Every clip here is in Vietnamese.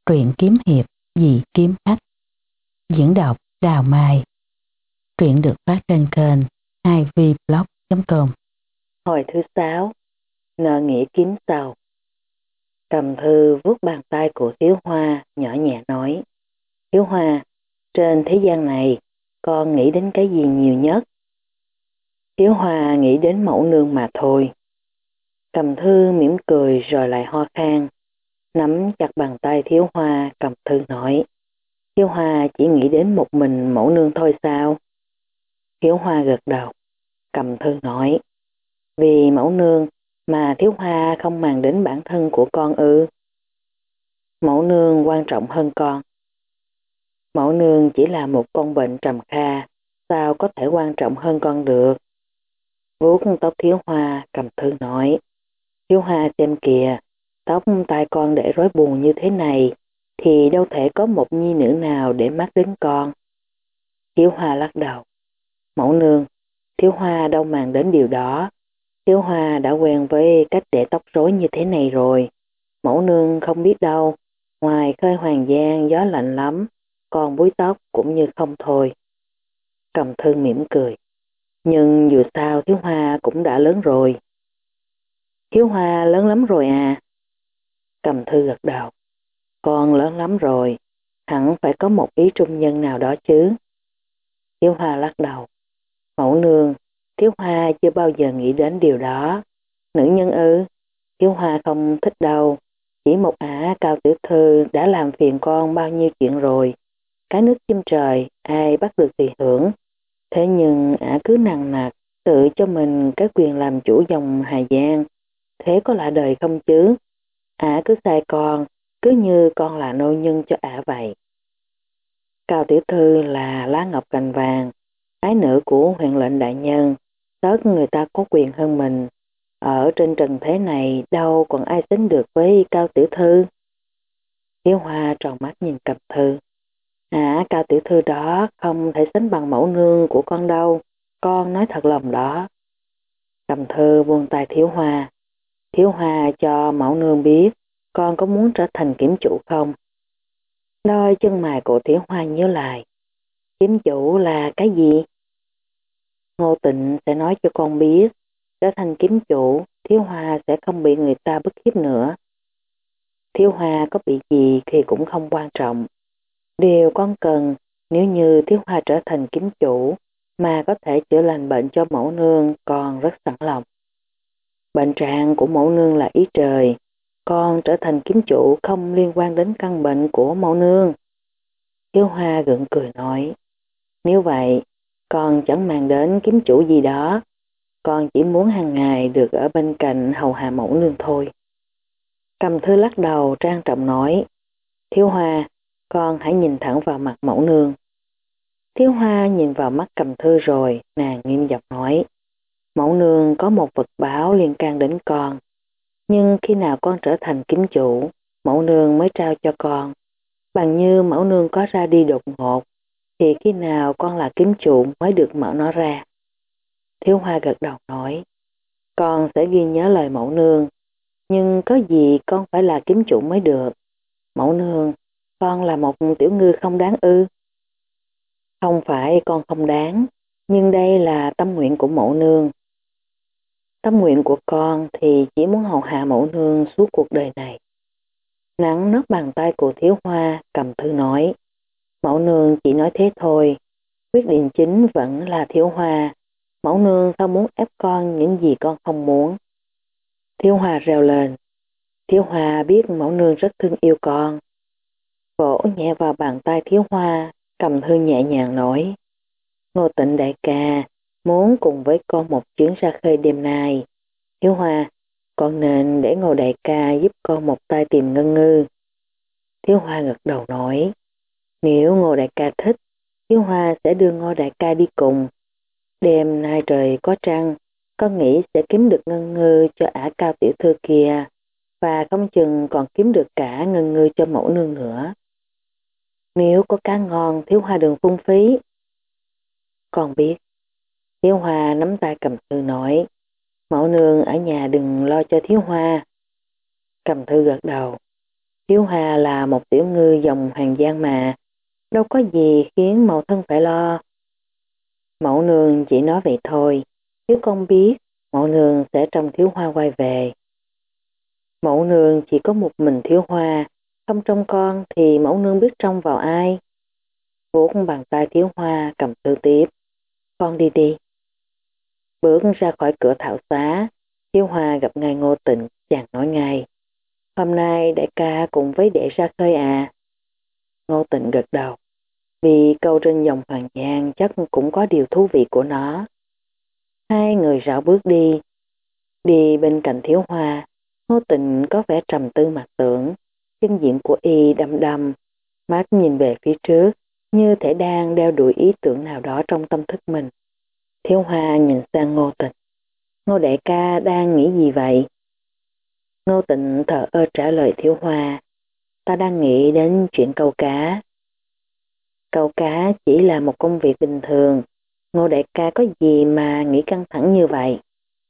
Truyện kiếm hiệp Dị Kiếm Khách. Diễn đọc Đào Mai. Truyện được phát trên kênh 2vblog.com. Hồi thứ 6. Nợ nghĩa kiếm sầu. Cầm thư vuốt bàn tay của Thiếu Hoa, nhỏ nhẹ nói: Thiếu Hoa, trên thế gian này con nghĩ đến cái gì nhiều nhất? Thiếu Hoa nghĩ đến mẫu nương mà thôi. Cầm thư mỉm cười rồi lại ho khan, nắm chặt bàn tay Thiếu Hoa. Cầm thư nói: Thiếu Hoa chỉ nghĩ đến một mình mẫu nương thôi sao? Thiếu Hoa gật đầu. Cầm thư nói: Vì mẫu nương mà Thiếu Hoa không màng đến bản thân của con ư? Mẫu nương quan trọng hơn con. Mẫu nương chỉ là một con bệnh trầm kha, sao có thể quan trọng hơn con được? Vuốt tóc Thiếu Hoa, Cầm thư nói: Thiếu Hoa xem kìa, tóc tai con để rối bù như thế này, thì đâu thể có một nhi nữ nào để mắt đến con. Thiếu Hoa lắc đầu. Mẫu nương, Thiếu Hoa đâu màng đến điều đó. Thiếu Hoa đã quen với cách để tóc rối như thế này rồi. Mẫu nương không biết đâu, ngoài khơi Hoàng Giang gió lạnh lắm, còn búi tóc cũng như không thôi. Cầm thư mỉm cười. Nhưng dù sao Thiếu Hoa cũng đã lớn rồi. Thiếu Hoa lớn lắm rồi à? Cầm thư gật đầu. Con lớn lắm rồi, hẳn phải có một ý trung nhân nào đó chứ. Thiếu Hoa lắc đầu. Mẫu nương, Thiếu Hoa chưa bao giờ nghĩ đến điều đó. Nữ nhân ư? Thiếu Hoa không thích đâu. Chỉ một ả Cao tiểu thư đã làm phiền con bao nhiêu chuyện rồi. Cái nước chim trời, ai bắt được thì hưởng. Thế nhưng ả cứ nằng nặc tự cho mình cái quyền làm chủ dòng Hà Giang. Thế có lạ đời không chứ? Ả cứ sai con, cứ như con là nô nhân cho ả vậy. Cao tiểu thư là lá ngọc cành vàng, ái nữ của huyện lệnh đại nhân. Tất người ta có quyền hơn mình. Ở trên trần thế này đâu còn ai sánh được với Cao tiểu thư. Thiếu Hoa tròn mắt nhìn Cầm thư. Cao tiểu thư đó không thể sánh bằng mẫu nương của con đâu. Con nói thật lòng đó. Cầm thư buông tay Thiếu Hoa. Thiếu Hoa cho mẫu nương biết con có muốn trở thành kiếm chủ không? Đôi chân mày của Thiếu Hoa nhớ lại. Kiếm chủ là cái gì? Ngô Tịnh sẽ nói cho con biết. Trở thành kiếm chủ, Thiếu Hoa sẽ không bị người ta bức hiếp nữa. Thiếu Hoa có bị gì thì cũng không quan trọng. Điều con cần, nếu như Thiếu Hoa trở thành kiếm chủ mà có thể chữa lành bệnh cho mẫu nương, con rất sẵn lòng. Bệnh trạng của mẫu nương là ý trời, con trở thành kiếm chủ không liên quan đến căn bệnh của mẫu nương. Thiếu Hoa gượng cười nói, nếu vậy, con chẳng màng đến kiếm chủ gì đó, con chỉ muốn hàng ngày được ở bên cạnh hầu hạ mẫu nương thôi. Cầm thư lắc đầu trang trọng nói, Thiếu Hoa, con hãy nhìn thẳng vào mặt mẫu nương. Thiếu Hoa nhìn vào mắt Cầm thư rồi, nàng nghiêm giọng nói, mẫu nương có một vật báo liên can đến con, nhưng khi nào con trở thành kiếm chủ, mẫu nương mới trao cho con. Bằng như mẫu nương có ra đi đột ngột, thì khi nào con là kiếm chủ mới được mở nó ra. Thiếu Hoa gật đầu nói, con sẽ ghi nhớ lời mẫu nương, nhưng có gì con phải là kiếm chủ mới được. Mẫu nương, con là một tiểu ngư không đáng ư? Không phải con không đáng, nhưng đây là tâm nguyện của mẫu nương. Tâm nguyện của con thì chỉ muốn hầu hạ mẫu nương suốt cuộc đời này. Nắng nót bàn tay của Thiếu Hoa, Cầm thư nói, mẫu nương chỉ nói thế thôi, quyết định chính vẫn là Thiếu Hoa. Mẫu nương không muốn ép con những gì con không muốn. Thiếu Hoa reo lên. Thiếu Hoa biết mẫu nương rất thương yêu con. Vỗ nhẹ vào bàn tay Thiếu Hoa, Cầm thư nhẹ nhàng nói, Ngô Tịnh đại ca muốn cùng với con một chuyến ra khơi đêm nay. Thiếu Hoa, con nên để Ngô đại ca giúp con một tay tìm ngân ngư. Thiếu Hoa gật đầu nói, nếu Ngô đại ca thích, Thiếu Hoa sẽ đưa Ngô đại ca đi cùng. Đêm nay trời có trăng, con nghĩ sẽ kiếm được ngân ngư cho ả Cao tiểu thư kia, và không chừng còn kiếm được cả ngân ngư cho mẫu nương nữa. Nếu có cá ngon, Thiếu Hoa đừng phung phí. Con biết. Thiếu Hoa nắm tay Cầm thư nói, mẫu nương ở nhà đừng lo cho Thiếu Hoa. Cầm thư gật đầu. Thiếu Hoa là một tiểu ngư dòng Hoàng Giang mà, đâu có gì khiến mẫu thân phải lo. Mẫu nương chỉ nói vậy thôi, thiếu con biết mẫu nương sẽ trông Thiếu Hoa quay về. Mẫu nương chỉ có một mình Thiếu Hoa, không trông con thì mẫu nương biết trông vào ai. Vuốt bàn tay Thiếu Hoa cầm thư tiếp. Con đi đi. Bước ra khỏi cửa thảo xá, Thiếu Hoa gặp ngay Ngô Tịnh, chàng nói ngay. Hôm nay đại ca cùng với đệ ra khơi à? Ngô Tịnh gật đầu. Vì câu trên dòng Hoàng Giang chắc cũng có điều thú vị của nó. Hai người rảo bước đi. Đi bên cạnh Thiếu Hoa, Ngô Tịnh có vẻ trầm tư mặt tưởng. Chân diện của y đăm đăm, mắt nhìn về phía trước, như thể đang đeo đuổi ý tưởng nào đó trong tâm thức mình. Thiếu Hoa nhìn sang Ngô Tịnh. Ngô đại ca đang nghĩ gì vậy? Ngô Tịnh thở ơ trả lời Thiếu Hoa. Ta đang nghĩ đến chuyện câu cá. Câu cá chỉ là một công việc bình thường. Ngô đại ca có gì mà nghĩ căng thẳng như vậy?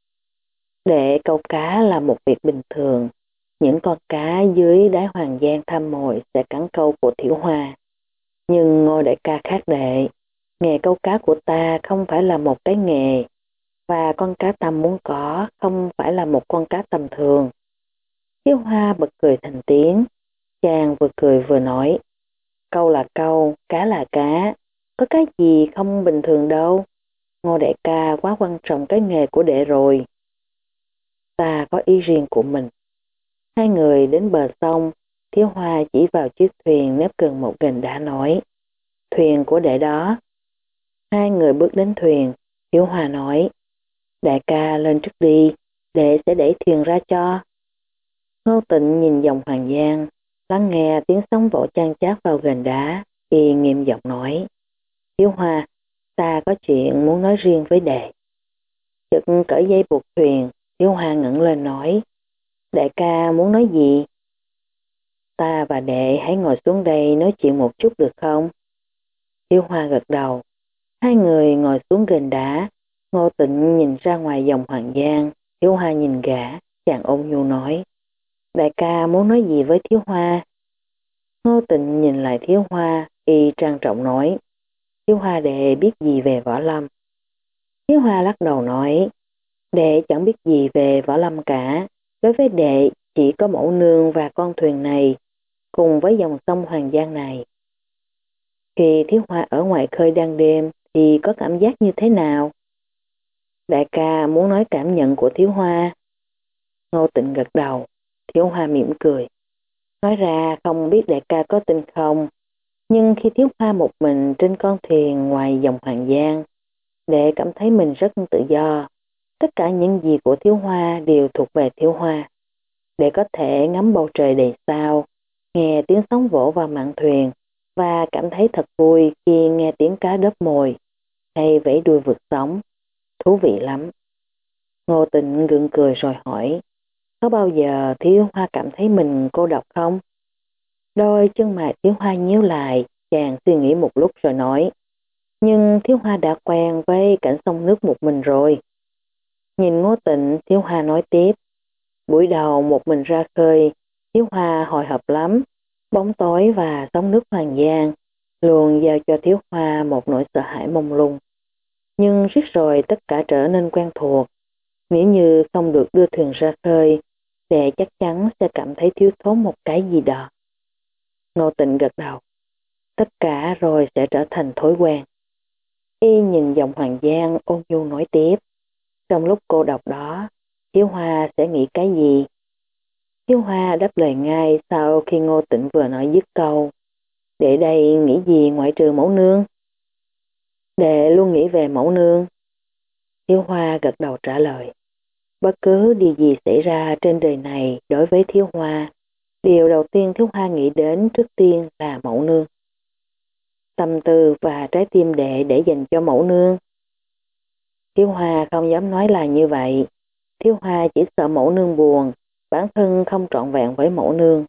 Để câu cá là một việc bình thường. Những con cá dưới đáy Hoàng Giang tham mồi sẽ cắn câu của Thiếu Hoa. Nhưng Ngô đại ca khác đệ. Nghề câu cá của ta không phải là một cái nghề. Và con cá ta muốn có không phải là một con cá tầm thường. Thiếu Hoa bật cười thành tiếng. Chàng vừa cười vừa nói. Câu là câu, cá là cá. Có cái gì không bình thường đâu. Ngô đại ca quá quan trọng cái nghề của đệ rồi. Ta có ý riêng của mình. Hai người đến bờ sông, Thiếu Hoa chỉ vào chiếc thuyền nép gần một gành đá nói. Thuyền của đệ đó. Hai người bước đến thuyền, Thiếu Hoa nói. Đại ca lên trước đi, đệ sẽ đẩy thuyền ra cho. Ngô Tịnh nhìn dòng Hoàng Giang, lắng nghe tiếng sóng vỗ chan chát vào gành đá, y nghiêm giọng nói. Thiếu Hoa, ta có chuyện muốn nói riêng với đệ. Chợt cởi dây buộc thuyền, Thiếu Hoa ngẩng lên nói. Đại ca muốn nói gì? Ta và đệ hãy ngồi xuống đây nói chuyện một chút được không? Thiếu Hoa gật đầu. Hai người ngồi xuống gành đá. Ngô Tịnh nhìn ra ngoài dòng Hoàng Giang. Thiếu Hoa nhìn gã, chàng ôn nhu nói. Đại ca muốn nói gì với Thiếu Hoa? Ngô Tịnh nhìn lại Thiếu Hoa, y trang trọng nói. Thiếu Hoa đệ biết gì về võ lâm? Thiếu Hoa lắc đầu nói. Đệ chẳng biết gì về võ lâm cả. Đối với đệ chỉ có mẫu nương và con thuyền này, cùng với dòng sông Hoàng Giang này. Khi Thiếu Hoa ở ngoài khơi đang đêm thì có cảm giác như thế nào? Đại ca muốn nói cảm nhận của Thiếu Hoa. Ngô Tịnh gật đầu. Thiếu Hoa mỉm cười. Nói ra không biết đại ca có tin không, nhưng khi Thiếu Hoa một mình trên con thuyền ngoài dòng Hoàng Giang, đệ cảm thấy mình rất tự do. Tất cả những gì của Thiếu Hoa đều thuộc về Thiếu Hoa. Để có thể ngắm bầu trời đầy sao, nghe tiếng sóng vỗ vào mạn thuyền và cảm thấy thật vui khi nghe tiếng cá đớp mồi hay vẫy đuôi vượt sóng. Thú vị lắm. Ngô Tịnh gượng cười rồi hỏi, có bao giờ Thiếu Hoa cảm thấy mình cô độc không? Đôi chân mày Thiếu Hoa nhíu lại, chàng suy nghĩ một lúc rồi nói, nhưng Thiếu Hoa đã quen với cảnh sông nước một mình rồi. Nhìn Ngô Tịnh, Thiếu Hoa nói tiếp, buổi đầu một mình ra khơi, Thiếu Hoa hồi hộp lắm, bóng tối và sóng nước Hoàng Giang luôn giao cho Thiếu Hoa một nỗi sợ hãi mông lung. Nhưng riết rồi tất cả trở nên quen thuộc, nếu như không được đưa thuyền ra khơi, đệ chắc chắn sẽ cảm thấy thiếu thốn một cái gì đó. Ngô Tịnh gật đầu, tất cả rồi sẽ trở thành thói quen. Y nhìn dòng Hoàng Giang ôn nhu nói tiếp, trong lúc cô độc đó, Thiếu Hoa sẽ nghĩ cái gì? Thiếu Hoa đáp lời ngay sau khi Ngô Tịnh vừa nói dứt câu. Để đây nghĩ gì ngoại trừ mẫu nương? Đệ luôn nghĩ về mẫu nương. Thiếu Hoa gật đầu trả lời. Bất cứ điều gì xảy ra trên đời này đối với Thiếu Hoa, điều đầu tiên Thiếu Hoa nghĩ đến trước tiên là mẫu nương. Tâm tư và trái tim đệ để dành cho mẫu nương. Thiếu Hoa không dám nói là như vậy. Thiếu Hoa chỉ sợ mẫu nương buồn, bản thân không trọn vẹn với mẫu nương.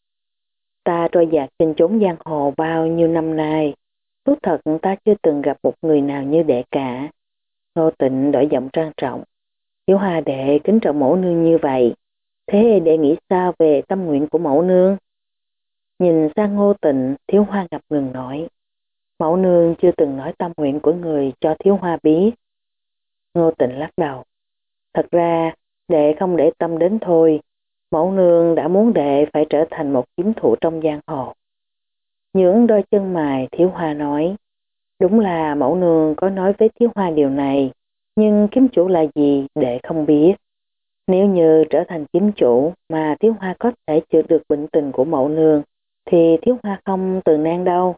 Ta trôi dạt trên chốn giang hồ bao nhiêu năm nay, thú thật ta chưa từng gặp một người nào như đệ cả. Ngô Tịnh đổi giọng trang trọng. Thiếu Hoa đệ kính trọng mẫu nương như vậy, thế đệ nghĩ sao về tâm nguyện của mẫu nương? Nhìn sang Ngô Tịnh, Thiếu Hoa ngập ngừng nói. Mẫu nương chưa từng nói tâm nguyện của người cho Thiếu Hoa biết. Ngô Tịnh lắc đầu. Thật ra, đệ không để tâm đến thôi. Mẫu nương đã muốn đệ phải trở thành một kiếm thủ trong giang hồ. Những đôi chân mày Thiếu Hoa nói. Đúng là mẫu nương có nói với Thiếu Hoa điều này, nhưng kiếm chủ là gì đệ không biết. Nếu như trở thành kiếm chủ mà Thiếu Hoa có thể chữa được bệnh tình của mẫu nương, thì Thiếu Hoa không từ nan đâu.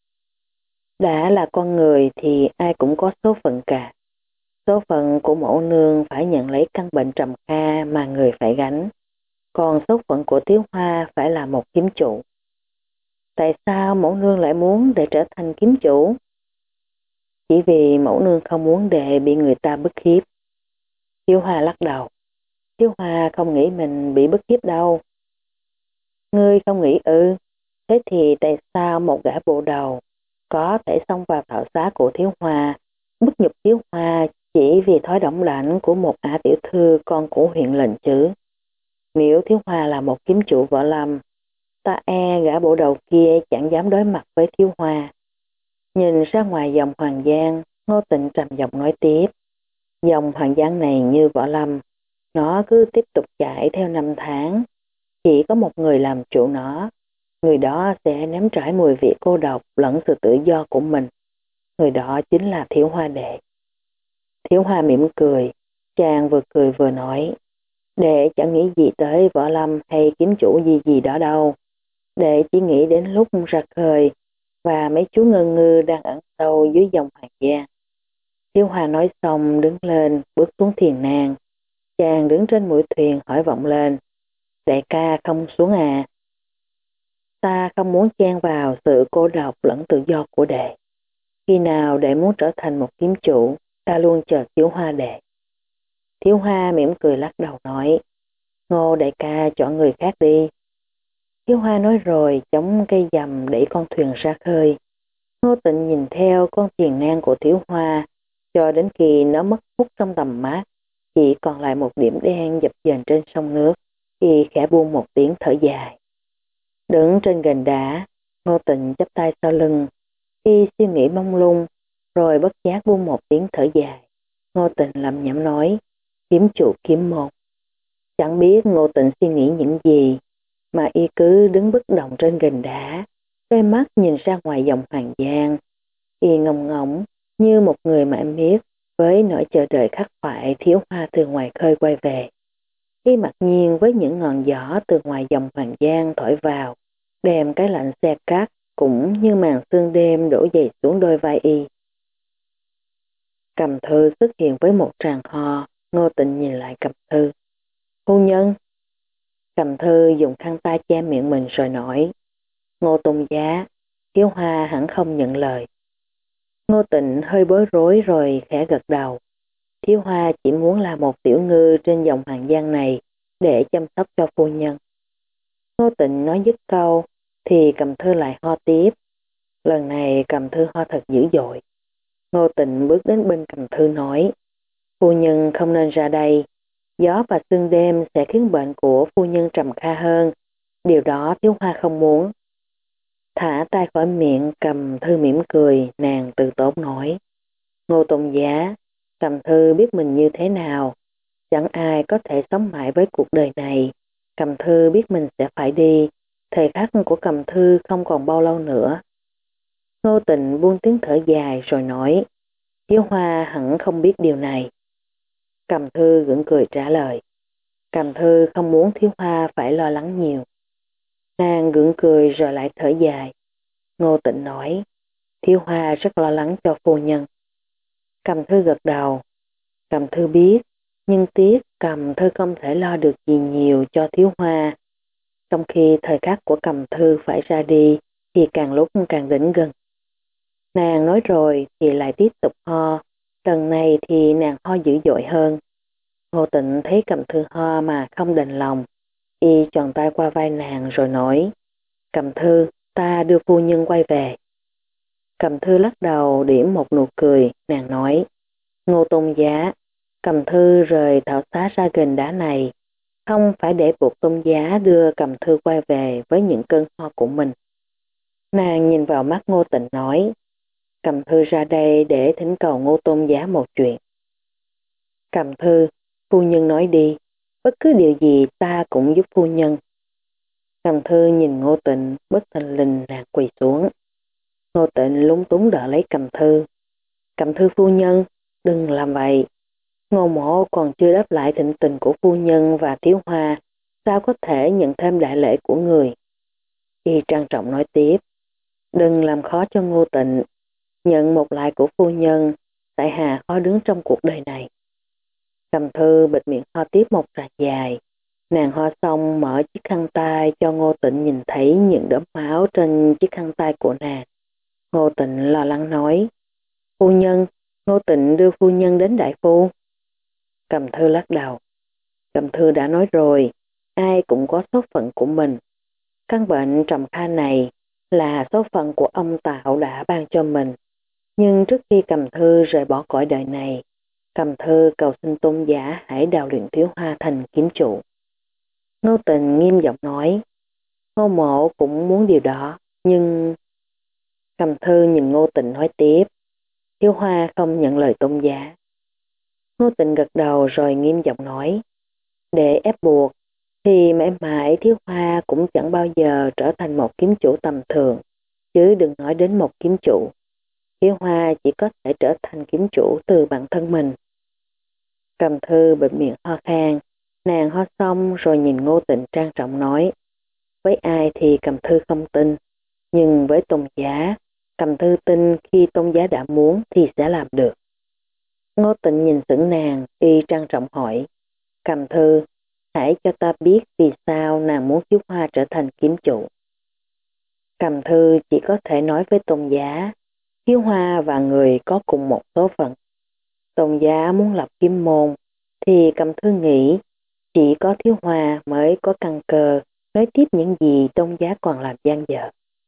Đã là con người thì ai cũng có số phận cả. Số phận của mẫu nương phải nhận lấy căn bệnh trầm kha mà người phải gánh. Còn số phận của Thiếu Hoa phải là một kiếm chủ. Tại sao mẫu nương lại muốn để trở thành kiếm chủ? Chỉ vì mẫu nương không muốn đệ bị người ta bức hiếp. Thiếu Hoa lắc đầu. Thiếu Hoa không nghĩ mình bị bức hiếp đâu. Ngươi không nghĩ ư? Thế thì tại sao một gã bộ đầu có thể xông vào thảo xá của Thiếu Hoa, bức nhục Thiếu Hoa chỉ vì thói động lãnh của một ả tiểu thư con của huyện lệnh chứ? Nếu Thiếu Hoa là một kiếm chủ võ lâm, ta e gã bộ đầu kia chẳng dám đối mặt với Thiếu Hoa. Nhìn ra ngoài dòng Hoàng Giang, Ngô Tịnh trầm giọng nói tiếp. Dòng Hoàng Giang này như võ lâm, nó cứ tiếp tục chạy theo năm tháng. Chỉ có một người làm chủ nó. Người đó sẽ nếm trải mùi vị cô độc lẫn sự tự do của mình. Người đó chính là Thiếu Hoa đệ. Thiếu Hoa mỉm cười. Chàng vừa cười vừa nói. Đệ chẳng nghĩ gì tới võ lâm hay kiếm chủ gì gì đó đâu. Đệ chỉ nghĩ đến lúc ra khơi và mấy chú ngơ ngư đang ẩn sâu dưới dòng Hoàng Giang. Thiếu Hoa nói xong đứng lên bước xuống thuyền nàng. Chàng đứng trên mũi thuyền hỏi vọng lên. Đại ca không xuống à? Ta không muốn chen vào sự cô độc lẫn tự do của đệ. Khi nào đệ muốn trở thành một kiếm chủ, ta luôn chờ Thiếu Hoa đệ. Thiếu Hoa mỉm cười lắc đầu nói. Ngô đại ca chọn người khác đi. Thiếu Hoa nói rồi chống cây dầm đẩy con thuyền ra khơi. Ngô Tịnh nhìn theo con thuyền nan của Thiếu Hoa cho đến khi nó mất hút trong tầm mắt. Chỉ còn lại một điểm đen dập dềnh trên sông nước thì khẽ buông một tiếng thở dài. Đứng trên gành đá, Ngô Tịnh chắp tay sau lưng, y suy nghĩ mông lung, rồi bất giác buông một tiếng thở dài. Ngô Tịnh lẩm nhẩm nói, kiếm chủ kiếm một. Chẳng biết Ngô Tịnh suy nghĩ những gì, mà y cứ đứng bất động trên gành đá, đôi mắt nhìn ra ngoài dòng Hoàng Giang. Y ngông ngóng như một người mãi miết với nỗi chờ đợi khắc khoải Thiếu Hoa từ ngoài khơi quay về. Y mặc nhiên với những ngọn gió từ ngoài dòng Hoàng Giang thổi vào, đem cái lạnh xe cát cũng như màn sương đêm đổ dày xuống đôi vai y. Cầm Thư xuất hiện với một tràng ho, Ngô Tịnh nhìn lại Cầm Thư. Phu nhân! Cầm Thư dùng khăn tay che miệng mình rồi nói. Ngô Tôn Giá, Thiếu Hoa hẳn không nhận lời. Ngô Tịnh hơi bối rối rồi khẽ gật đầu. Thiếu Hoa chỉ muốn là một tiểu ngư trên dòng Hoàng Giang này để chăm sóc cho phu nhân. Ngô Tịnh nói dứt câu thì Cầm Thư lại ho tiếp. Lần này Cầm Thư ho thật dữ dội. Ngô Tịnh bước đến bên Cầm Thư nói. Phu nhân không nên ra đây. Gió và sương đêm sẽ khiến bệnh của phu nhân trầm kha hơn. Điều đó Thiếu Hoa không muốn. Thả tay khỏi miệng Cầm Thư mỉm cười, nàng từ tốn nói. Ngô Tôn Giá, Cầm Thư biết mình như thế nào. Chẳng ai có thể sống mãi với cuộc đời này. Cầm Thư biết mình sẽ phải đi. Thời khắc của Cầm Thư không còn bao lâu nữa. Ngô Tịnh buông tiếng thở dài rồi nói. Thiếu Hoa hẳn không biết điều này. Cầm Thư gượng cười trả lời. Cầm Thư không muốn Thiếu Hoa phải lo lắng nhiều. Nàng gượng cười rồi lại thở dài. Ngô Tịnh nói. Thiếu Hoa rất lo lắng cho phu nhân. Cầm Thư gật đầu. Cầm Thư biết, nhưng tiếc Cầm Thư không thể lo được gì nhiều cho Thiếu Hoa. Trong khi thời khắc của Cầm Thư phải ra đi thì càng lúc càng đến gần. Nàng nói rồi thì lại tiếp tục ho. Lần này thì nàng ho dữ dội hơn. Ngô Tịnh thấy Cầm Thư ho mà không đành lòng. Y tròn tay qua vai nàng rồi nói. Cầm Thư, ta đưa phu nhân quay về. Cầm Thư lắc đầu điểm một nụ cười, nàng nói. Ngô Tôn Giá, Cầm Thư rời thảo xá ra gần đá này. không phải để buộc Tôn Giá đưa Cầm Thư quay về với những cơn ho của mình. Nàng nhìn vào mắt Ngô Tịnh nói, Cầm Thư ra đây để thỉnh cầu Ngô Tôn Giá một chuyện. Cầm Thư, phu nhân nói đi, bất cứ điều gì ta cũng giúp phu nhân. Cầm Thư nhìn Ngô Tịnh, bất thình lình nàng quỳ xuống. Ngô Tịnh lúng túng đỡ lấy Cầm Thư. Cầm Thư phu nhân, đừng làm vậy. Ngô mộ còn chưa đáp lại thịnh tình của phu nhân và Thiếu Hoa, sao có thể nhận thêm đại lễ của người. Y trang trọng nói tiếp, đừng làm khó cho Ngô Tịnh, nhận một lại của phu nhân, tại hạ khó đứng trong cuộc đời này. Cầm Thư bịt miệng ho tiếp một tràng dài, nàng ho xong mở chiếc khăn tay cho Ngô Tịnh nhìn thấy những đốm máu trên chiếc khăn tay của nàng. Ngô Tịnh lo lắng nói, phu nhân, Ngô Tịnh đưa phu nhân đến đại phu. Cầm Thư lắc đầu. Cầm Thư đã nói rồi, ai cũng có số phận của mình. Căn bệnh trầm kha này là số phận của ông Tạo đã ban cho mình. Nhưng trước khi Cầm Thư rời bỏ cõi đời này, Cầm Thư cầu xin Tôn Giả hãy đào luyện Thiếu Hoa thành kiếm chủ. Ngô Tịnh nghiêm giọng nói, Ngô mộ cũng muốn điều đó, nhưng... Cầm Thư nhìn Ngô Tịnh nói tiếp, Thiếu Hoa không nhận lời Tôn Giả. Ngô Tịnh gật đầu rồi nghiêm giọng nói, để ép buộc thì mãi mãi Thiếu Hoa cũng chẳng bao giờ trở thành một kiếm chủ tầm thường, chứ đừng nói đến một kiếm chủ. Thiếu Hoa chỉ có thể trở thành kiếm chủ từ bản thân mình. Cầm Thư bịt miệng ho khan, nàng ho xong rồi nhìn Ngô Tịnh trang trọng nói, với ai thì Cầm Thư không tin, nhưng với Tôn Giá, Cầm Thư tin khi Tôn Giá đã muốn thì sẽ làm được. Ngô Tịnh nhìn sững nàng, y trang trọng hỏi, Cầm Thư, hãy cho ta biết vì sao nàng muốn Thiếu Hoa trở thành kiếm chủ. Cầm Thư chỉ có thể nói với Tôn Giá, Thiếu Hoa và người có cùng một số phận. Tôn Giá muốn lập kiếm môn, thì Cầm Thư nghĩ chỉ có Thiếu Hoa mới có căn cơ nói tiếp những gì Tôn Giá còn làm dang dở.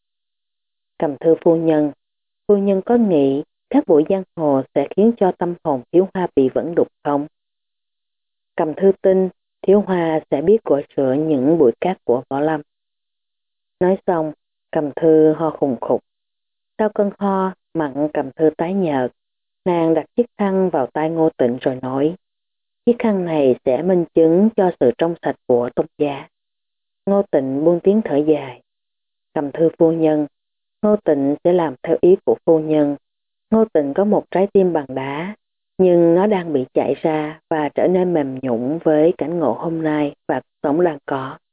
Cầm Thư phu nhân có nghĩ các buổi giang hồ sẽ khiến cho tâm hồn Thiếu Hoa bị vẫn đục không? Cầm Thư tin Thiếu Hoa sẽ biết gọi sửa những bụi cát của võ lâm. Nói xong, Cầm Thư ho khùng khục. Sau cơn ho, mặt Cầm Thư tái nhợt. Nàng đặt chiếc khăn vào tay Ngô Tịnh rồi nói, chiếc khăn này sẽ minh chứng cho sự trong sạch của Tôn Giá. Ngô Tịnh buông tiếng thở dài. Cầm Thư phu nhân, Ngô Tịnh sẽ làm theo ý của phu nhân. Ngô Tịnh có một trái tim bằng đá, nhưng nó đang bị chảy ra và trở nên mềm nhũn với cảnh ngộ hôm nay và cuộc sống đang có.